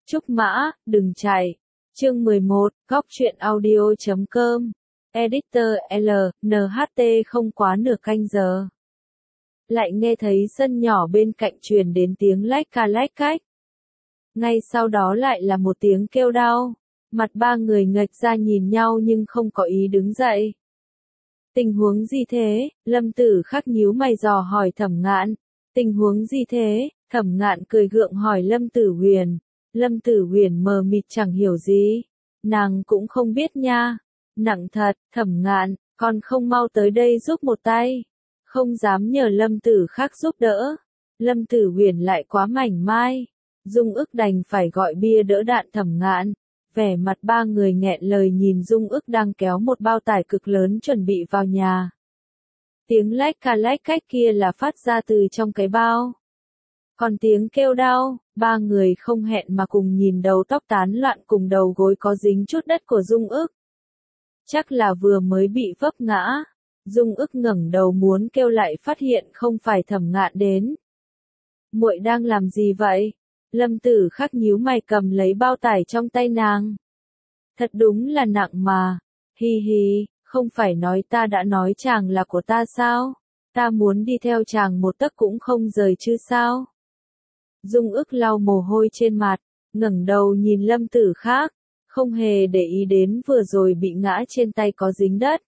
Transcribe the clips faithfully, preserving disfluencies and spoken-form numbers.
Trúc Mã, đừng chạy. Chương mười một, góc truyện audio chấm com. Editor L, N H T không quá nửa canh giờ. Lại nghe thấy sân nhỏ bên cạnh truyền đến tiếng lách ca lách cách. Ngay sau đó lại là một tiếng kêu đau. Mặt ba người ngạch ra nhìn nhau nhưng không có ý đứng dậy. Tình huống gì thế? Lâm Tử Khắc nhíu mày dò hỏi Thẩm Ngạn. Tình huống gì thế? Thẩm Ngạn cười gượng hỏi Lâm Tử Huyền. Lâm Tử Huyền mờ mịt chẳng hiểu gì. Nàng cũng không biết nha. Nặng thật, Thẩm Ngạn, còn không mau tới đây giúp một tay. Không dám nhờ Lâm Tử Khắc giúp đỡ. Lâm Tử Huyền lại quá mảnh mai. Dung ức đành phải gọi bia đỡ đạn Thẩm Ngạn. Vẻ mặt ba người nghẹn lời nhìn Dung ức đang kéo một bao tải cực lớn chuẩn bị vào nhà. Tiếng lách ca lách cách kia là phát ra từ trong cái bao. Còn tiếng kêu đau, ba người không hẹn mà cùng nhìn đầu tóc tán loạn cùng đầu gối có dính chút đất của Dung ức. Chắc là vừa mới bị vấp ngã. Dung ức ngẩng đầu muốn kêu lại phát hiện không phải Thẩm Ngạn đến. Muội đang làm gì vậy? Lâm Tử Khắc nhíu mày cầm lấy bao tải trong tay nàng. Thật đúng là nặng mà. Hi hi, không phải nói ta đã nói chàng là của ta sao? Ta muốn đi theo chàng một tấc cũng không rời chứ sao? Dung ức lau mồ hôi trên mặt, ngẩng đầu nhìn Lâm Tử Khắc, không hề để ý đến vừa rồi bị ngã trên tay có dính đất.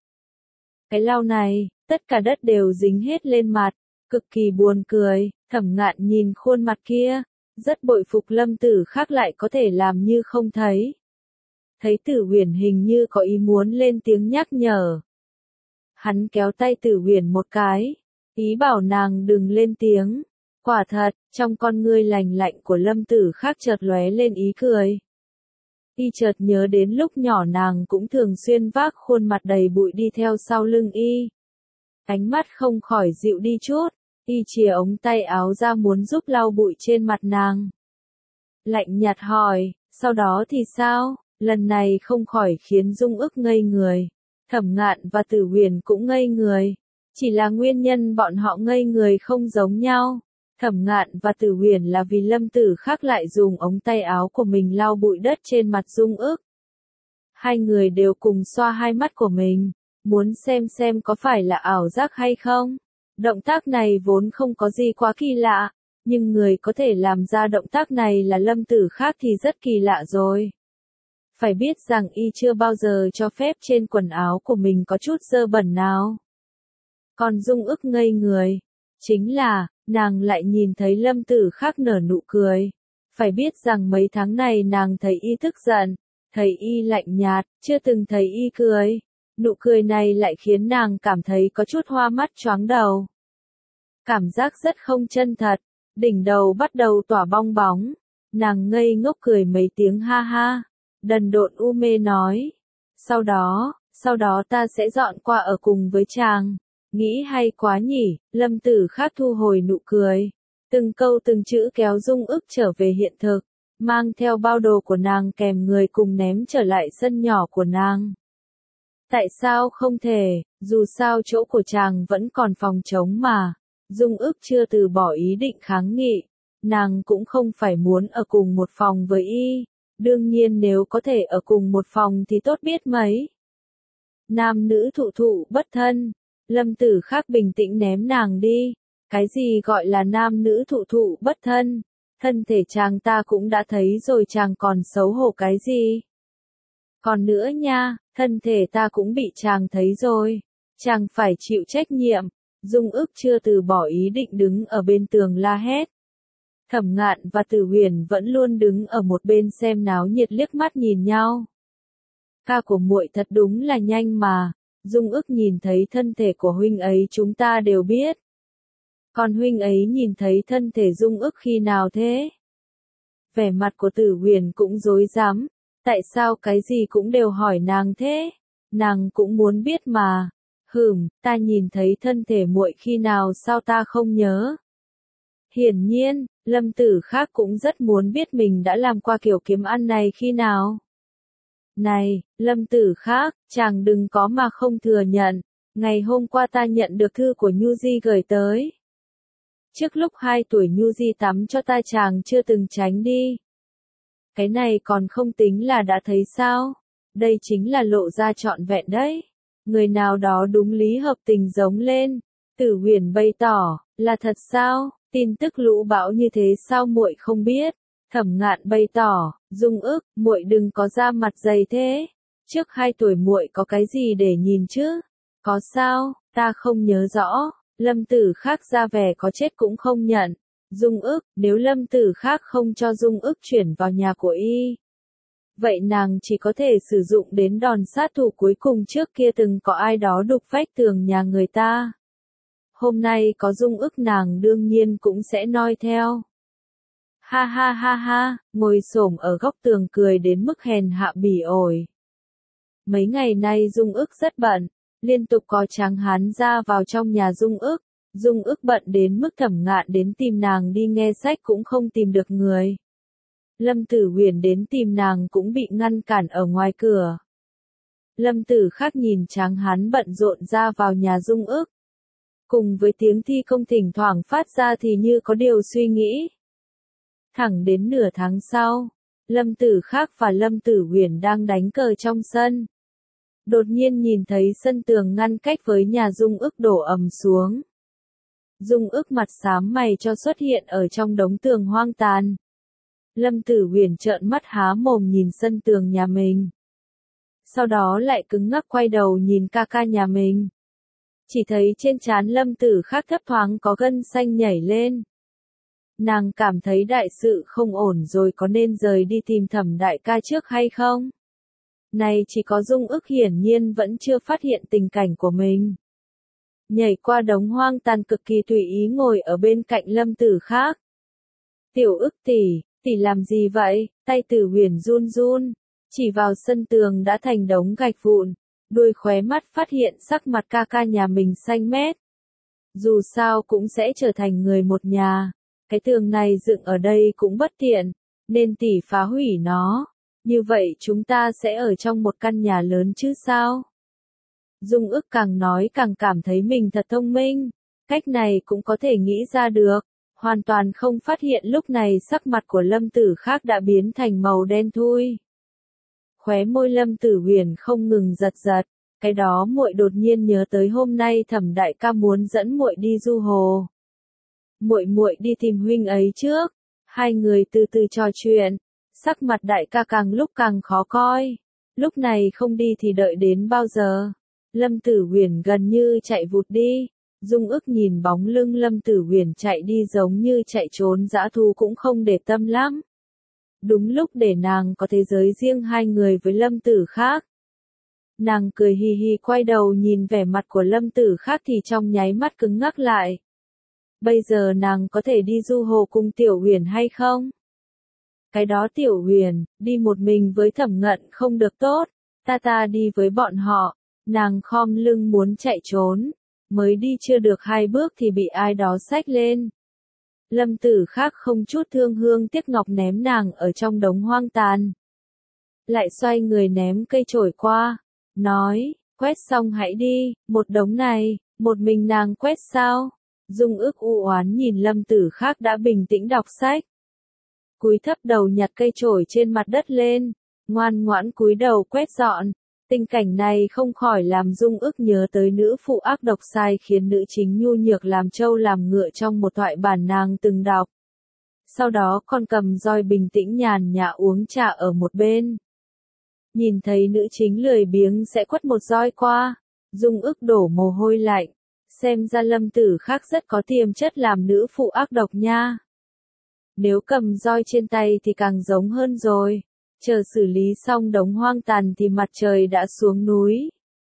Cái lau này, tất cả đất đều dính hết lên mặt, cực kỳ buồn cười. Thẩm Ngạn nhìn khuôn mặt kia, rất bội phục Lâm Tử Khắc lại có thể làm như không thấy. Thấy Tử Huyền hình như có ý muốn lên tiếng nhắc nhở. Hắn kéo tay Tử Huyền một cái, ý bảo nàng đừng lên tiếng. Quả thật, trong con ngươi lành lạnh của Lâm Tử Khắc chợt lóe lên ý cười. Y chợt nhớ đến lúc nhỏ nàng cũng thường xuyên vác khuôn mặt đầy bụi đi theo sau lưng y. Ánh mắt không khỏi dịu đi chút, y chìa ống tay áo ra muốn giúp lau bụi trên mặt nàng. Lạnh nhạt hỏi, sau đó thì sao? Lần này không khỏi khiến Dung ức ngây người. Thẩm Ngạn và Tử Huyền cũng ngây người. Chỉ là nguyên nhân bọn họ ngây người không giống nhau. Thẩm Ngạn và Tử Huyền là vì Lâm Tử Khắc lại dùng ống tay áo của mình lau bụi đất trên mặt Dung ức. Hai người đều cùng xoa hai mắt của mình, muốn xem xem có phải là ảo giác hay không. Động tác này vốn không có gì quá kỳ lạ, nhưng người có thể làm ra động tác này là Lâm Tử Khắc thì rất kỳ lạ rồi. Phải biết rằng y chưa bao giờ cho phép trên quần áo của mình có chút dơ bẩn nào. Còn Dung ức ngây người, chính là, nàng lại nhìn thấy Lâm Tử Khắc nở nụ cười. Phải biết rằng mấy tháng này nàng thấy y tức giận, thấy y lạnh nhạt, chưa từng thấy y cười. Nụ cười này lại khiến nàng cảm thấy có chút hoa mắt choáng đầu. Cảm giác rất không chân thật, đỉnh đầu bắt đầu tỏa bong bóng. Nàng ngây ngốc cười mấy tiếng ha ha, đần độn u mê nói. Sau đó, sau đó ta sẽ dọn qua ở cùng với chàng. Nghĩ hay quá nhỉ, Lâm Tử Khắc thu hồi nụ cười. Từng câu từng chữ kéo Dung ức trở về hiện thực, mang theo bao đồ của nàng kèm người cùng ném trở lại sân nhỏ của nàng. Tại sao không thể, dù sao chỗ của chàng vẫn còn phòng trống mà. Dung ức chưa từ bỏ ý định kháng nghị. Nàng cũng không phải muốn ở cùng một phòng với y. Đương nhiên nếu có thể ở cùng một phòng thì tốt biết mấy. Nam nữ thụ thụ bất thân. Lâm Tử Khắc bình tĩnh ném nàng đi. Cái gì gọi là nam nữ thụ thụ bất thân? Thân thể chàng ta cũng đã thấy rồi, chàng còn xấu hổ cái gì? Còn nữa nha, thân thể ta cũng bị chàng thấy rồi. Chàng phải chịu trách nhiệm. Dung ức chưa từ bỏ ý định đứng ở bên tường la hét. Thẩm Ngạn và Tử Huyền vẫn luôn đứng ở một bên xem náo nhiệt liếc mắt nhìn nhau. Ca của muội thật đúng là nhanh mà. Dung ức nhìn thấy thân thể của huynh ấy chúng ta đều biết. Còn huynh ấy nhìn thấy thân thể Dung ức khi nào thế? Vẻ mặt của Tử Huyền cũng rối rắm. Tại sao cái gì cũng đều hỏi nàng thế? Nàng cũng muốn biết mà. Hừm, ta nhìn thấy thân thể muội khi nào sao ta không nhớ? Hiển nhiên, Lâm Tử Khắc cũng rất muốn biết mình đã làm qua kiểu kiếm ăn này khi nào. Này, Lâm Tử Khắc, chàng đừng có mà không thừa nhận. Ngày hôm qua ta nhận được thư của Nhu Di gửi tới. Trước lúc hai tuổi Nhu Di tắm cho ta chàng chưa từng tránh đi. Cái này còn không tính là đã thấy sao? Đây chính là lộ ra trọn vẹn đấy. Người nào đó đúng lý hợp tình giống lên. Tử Huyền bày tỏ, là thật sao? Tin tức lũ bão như thế sao muội không biết? Thẩm Ngạn bày tỏ, Dung ức, muội đừng có ra mặt dày thế. Trước hai tuổi muội có cái gì để nhìn chứ? Có sao, ta không nhớ rõ. Lâm Tử Khác ra vẻ có chết cũng không nhận. Dung ức, nếu Lâm Tử Khác không cho Dung ức chuyển vào nhà của y, vậy nàng chỉ có thể sử dụng đến đòn sát thủ cuối cùng trước kia từng có ai đó đục vách tường nhà người ta. Hôm nay có Dung ức nàng đương nhiên cũng sẽ noi theo. Ha ha ha ha, ngồi xổm ở góc tường cười đến mức hèn hạ bỉ ổi. Mấy ngày nay Dung ức rất bận, liên tục có tráng hán ra vào trong nhà Dung ức. Dung ức bận đến mức Thẩm Ngạn đến tìm nàng đi nghe sách cũng không tìm được người. Lâm Tử Huyền đến tìm nàng cũng bị ngăn cản ở ngoài cửa. Lâm Tử Khác nhìn tráng hán bận rộn ra vào nhà Dung ức. Cùng với tiếng thi công thỉnh thoảng phát ra thì như có điều suy nghĩ. Thẳng đến nửa tháng sau, Lâm Tử Khác và Lâm Tử Huyền đang đánh cờ trong sân. Đột nhiên nhìn thấy sân tường ngăn cách với nhà Dung ức đổ ầm xuống. Dung ức mặt xám mày cho xuất hiện ở trong đống tường hoang tàn. Lâm Tử Huyền trợn mắt há mồm nhìn sân tường nhà mình. Sau đó lại cứng ngắc quay đầu nhìn ca ca nhà mình. Chỉ thấy trên trán Lâm Tử Khác thấp thoáng có gân xanh nhảy lên. Nàng cảm thấy đại sự không ổn rồi, có nên rời đi tìm Thẩm đại ca trước hay không? Này chỉ có Dung ức hiển nhiên vẫn chưa phát hiện tình cảnh của mình. Nhảy qua đống hoang tàn cực kỳ tùy ý ngồi ở bên cạnh Lâm Tử Khác. Tiểu ức tỷ, tỷ làm gì vậy? Tay Tử Huyền run run, chỉ vào sân tường đã thành đống gạch vụn, đuôi khóe mắt phát hiện sắc mặt ca ca nhà mình xanh mét. Dù sao cũng sẽ trở thành người một nhà, cái tường này dựng ở đây cũng bất tiện, nên tỷ phá hủy nó, như vậy chúng ta sẽ ở trong một căn nhà lớn chứ sao? Dung ức càng nói càng cảm thấy mình thật thông minh, cách này cũng có thể nghĩ ra được, hoàn toàn không phát hiện lúc này sắc mặt của Lâm Tử Khác đã biến thành màu đen thui. Khóe môi Lâm Tử Huyền không ngừng giật giật, cái đó muội đột nhiên nhớ tới hôm nay Thẩm đại ca muốn dẫn muội đi du hồ. Muội muội đi tìm huynh ấy trước, hai người từ từ trò chuyện, sắc mặt đại ca càng lúc càng khó coi, lúc này không đi thì đợi đến bao giờ? Lâm Tử Huyền gần như chạy vụt đi, Dung ức nhìn bóng lưng Lâm Tử Huyền chạy đi giống như chạy trốn dã thú cũng không để tâm lắm. Đúng lúc để nàng có thế giới riêng hai người với Lâm Tử Khác. Nàng cười hì hì quay đầu nhìn vẻ mặt của Lâm Tử Khác thì trong nháy mắt cứng ngắc lại. Bây giờ nàng có thể đi du hồ cùng Tiểu Huyền hay không? Cái đó Tiểu Huyền, đi một mình với Thẩm Ngạn không được tốt, ta ta đi với bọn họ. Nàng khom lưng muốn chạy trốn, mới đi chưa được hai bước thì bị ai đó xách lên. Lâm Tử Khác không chút thương hương tiếc ngọc ném nàng ở trong đống hoang tàn. Lại xoay người ném cây chổi qua, nói, quét xong hãy đi, một đống này, một mình nàng quét sao? Dung ức u oán nhìn Lâm Tử Khác đã bình tĩnh đọc sách. Cúi thấp đầu nhặt cây chổi trên mặt đất lên, ngoan ngoãn cúi đầu quét dọn. Tình cảnh này không khỏi làm Dung ức nhớ tới nữ phụ ác độc sai khiến nữ chính nhu nhược làm trâu làm ngựa trong một thoại bản nàng từng đọc. Sau đó còn cầm roi bình tĩnh nhàn nhã uống trà ở một bên. Nhìn thấy nữ chính lười biếng sẽ quất một roi qua, Dung ức đổ mồ hôi lạnh, xem ra Lâm Tử Khác rất có tiềm chất làm nữ phụ ác độc nha. Nếu cầm roi trên tay thì càng giống hơn rồi. Chờ xử lý xong đống hoang tàn thì mặt trời đã xuống núi.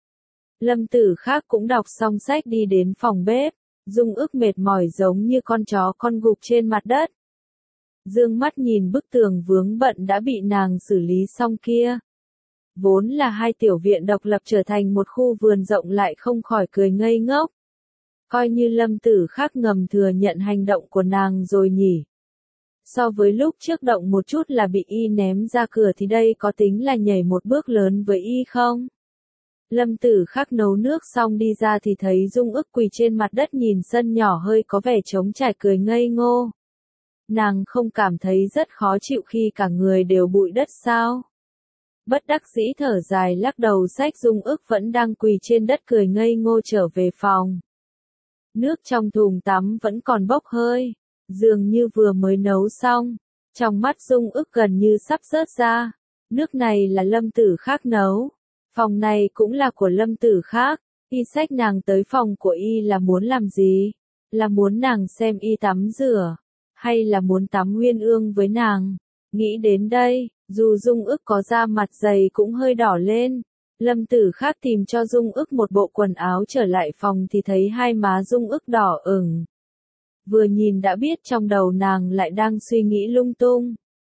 Lâm Tử Khác cũng đọc xong sách đi đến phòng bếp, Dung ức mệt mỏi giống như con chó con gục trên mặt đất. Dương mắt nhìn bức tường vướng bận đã bị nàng xử lý xong kia. Vốn là hai tiểu viện độc lập trở thành một khu vườn rộng lại không khỏi cười ngây ngốc. Coi như Lâm Tử Khác ngầm thừa nhận hành động của nàng rồi nhỉ. So với lúc trước động một chút là bị y ném ra cửa thì đây có tính là nhảy một bước lớn với y không? Lâm Tử Khác nấu nước xong đi ra thì thấy Dung ức quỳ trên mặt đất nhìn sân nhỏ hơi có vẻ trống trải cười ngây ngô. Nàng không cảm thấy rất khó chịu khi cả người đều bụi đất sao? Bất đắc dĩ thở dài lắc đầu xách Dung Ước vẫn đang quỳ trên đất cười ngây ngô trở về phòng. Nước trong thùng tắm vẫn còn bốc hơi, dường như vừa mới nấu xong. Trong mắt Dung Ước gần như sắp rớt ra. Nước này là Lâm Tử Khác nấu. Phòng này cũng là của Lâm Tử Khác. Y xách nàng tới phòng của Y là muốn làm gì? Là muốn nàng xem Y tắm rửa? Hay là muốn tắm uyên ương với nàng? Nghĩ đến đây, dù Dung Ước có da mặt dày cũng hơi đỏ lên. Lâm Tử Khác tìm cho Dung Ước một bộ quần áo trở lại phòng thì thấy hai má Dung Ước đỏ ửng. Vừa nhìn đã biết trong đầu nàng lại đang suy nghĩ lung tung.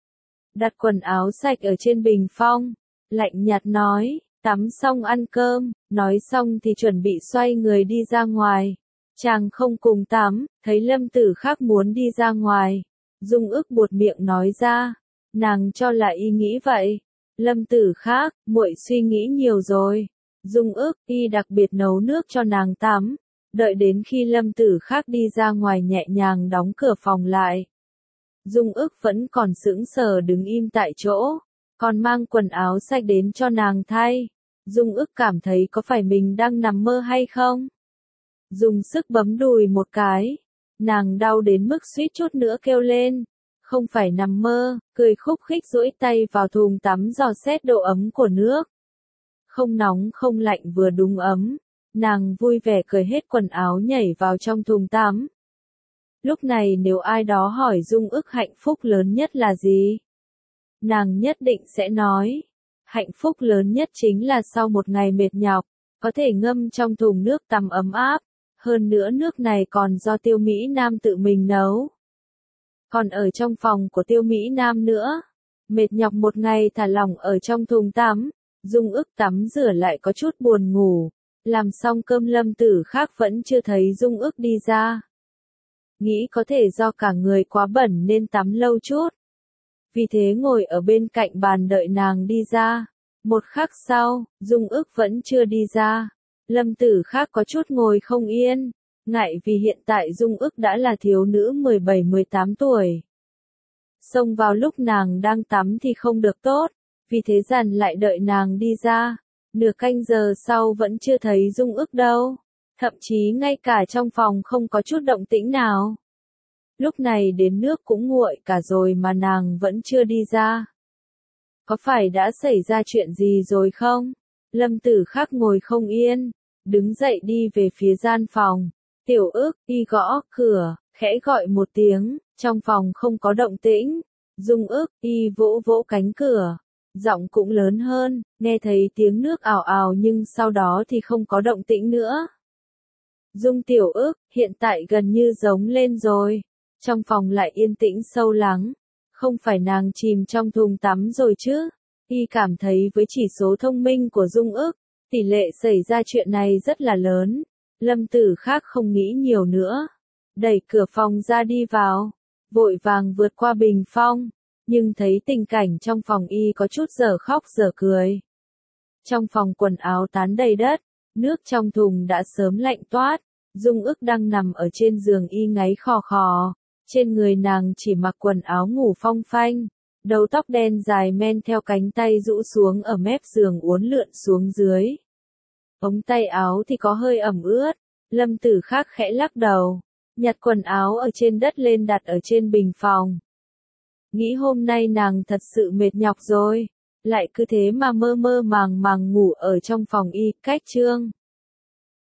Đặt quần áo sạch ở trên bình phong, lạnh nhạt nói, tắm xong ăn cơm, nói xong thì chuẩn bị xoay người đi ra ngoài. Chàng không cùng tắm, thấy Lâm Tử Khác muốn đi ra ngoài. Dung Ước buột miệng nói ra, nàng cho là Y nghĩ vậy. Lâm Tử Khác, muội suy nghĩ nhiều rồi. Dung Ước, Y đặc biệt nấu nước cho nàng tắm. Đợi đến khi Lâm Tử Khác đi ra ngoài nhẹ nhàng đóng cửa phòng lại. Dung Ước vẫn còn sững sờ đứng im tại chỗ, còn mang quần áo sạch đến cho nàng thay. Dung Ước cảm thấy có phải mình đang nằm mơ hay không? Dùng sức bấm đùi một cái, nàng đau đến mức suýt chút nữa kêu lên. Không phải nằm mơ, cười khúc khích duỗi tay vào thùng tắm dò xét độ ấm của nước. Không nóng không lạnh vừa đúng ấm. Nàng vui vẻ cởi hết quần áo nhảy vào trong thùng tắm. Lúc này nếu ai đó hỏi Dung Ước hạnh phúc lớn nhất là gì? Nàng nhất định sẽ nói. Hạnh phúc lớn nhất chính là sau một ngày mệt nhọc, có thể ngâm trong thùng nước tắm ấm áp. Hơn nữa nước này còn do Tiêu Mỹ Nam tự mình nấu. Còn ở trong phòng của Tiêu Mỹ Nam nữa. Mệt nhọc một ngày thả lỏng ở trong thùng tắm. Dung Ước tắm rửa lại có chút buồn ngủ. Làm xong cơm Lâm Tử Khác vẫn chưa thấy Dung Ước đi ra. Nghĩ có thể do cả người quá bẩn nên tắm lâu chút. Vì thế ngồi ở bên cạnh bàn đợi nàng đi ra. Một khắc sau, Dung Ước vẫn chưa đi ra. Lâm Tử Khác có chút ngồi không yên. Ngại vì hiện tại Dung Ước đã là thiếu nữ mười bảy mười tám tuổi. Xông vào lúc nàng đang tắm thì không được tốt. Vì thế dằn lại đợi nàng đi ra. Nửa canh giờ sau vẫn chưa thấy Dung Ước đâu. Thậm chí ngay cả trong phòng không có chút động tĩnh nào. Lúc này đến nước cũng nguội cả rồi mà nàng vẫn chưa đi ra. Có phải đã xảy ra chuyện gì rồi không? Lâm Tử Khác ngồi không yên. Đứng dậy đi về phía gian phòng. Tiểu Ước, Y gõ cửa, khẽ gọi một tiếng. Trong phòng không có động tĩnh. Dung Ước, Y vỗ vỗ cánh cửa. Giọng cũng lớn hơn, nghe thấy tiếng nước ào ào nhưng sau đó thì không có động tĩnh nữa. Dung Tiểu Ước, hiện tại gần như giống lên rồi. Trong phòng lại yên tĩnh sâu lắng. Không phải nàng chìm trong thùng tắm rồi chứ. Y cảm thấy với chỉ số thông minh của Dung Ước, tỷ lệ xảy ra chuyện này rất là lớn. Lâm Tử Khác không nghĩ nhiều nữa. Đẩy cửa phòng ra đi vào. Vội vàng vượt qua bình phong. Nhưng thấy tình cảnh trong phòng Y có chút dở khóc dở cười. Trong phòng quần áo tán đầy đất. Nước trong thùng đã sớm lạnh toát. Dung Ước đang nằm ở trên giường Y ngáy khò khò. Trên người nàng chỉ mặc quần áo ngủ phong phanh. Đầu tóc đen dài men theo cánh tay rũ xuống ở mép giường uốn lượn xuống dưới. Ống tay áo thì có hơi ẩm ướt. Lâm Tử Khác khẽ lắc đầu. Nhặt quần áo ở trên đất lên đặt ở trên bình phòng. Nghĩ hôm nay nàng thật sự mệt nhọc rồi. Lại cứ thế mà mơ mơ màng màng ngủ ở trong phòng Y. Cách chương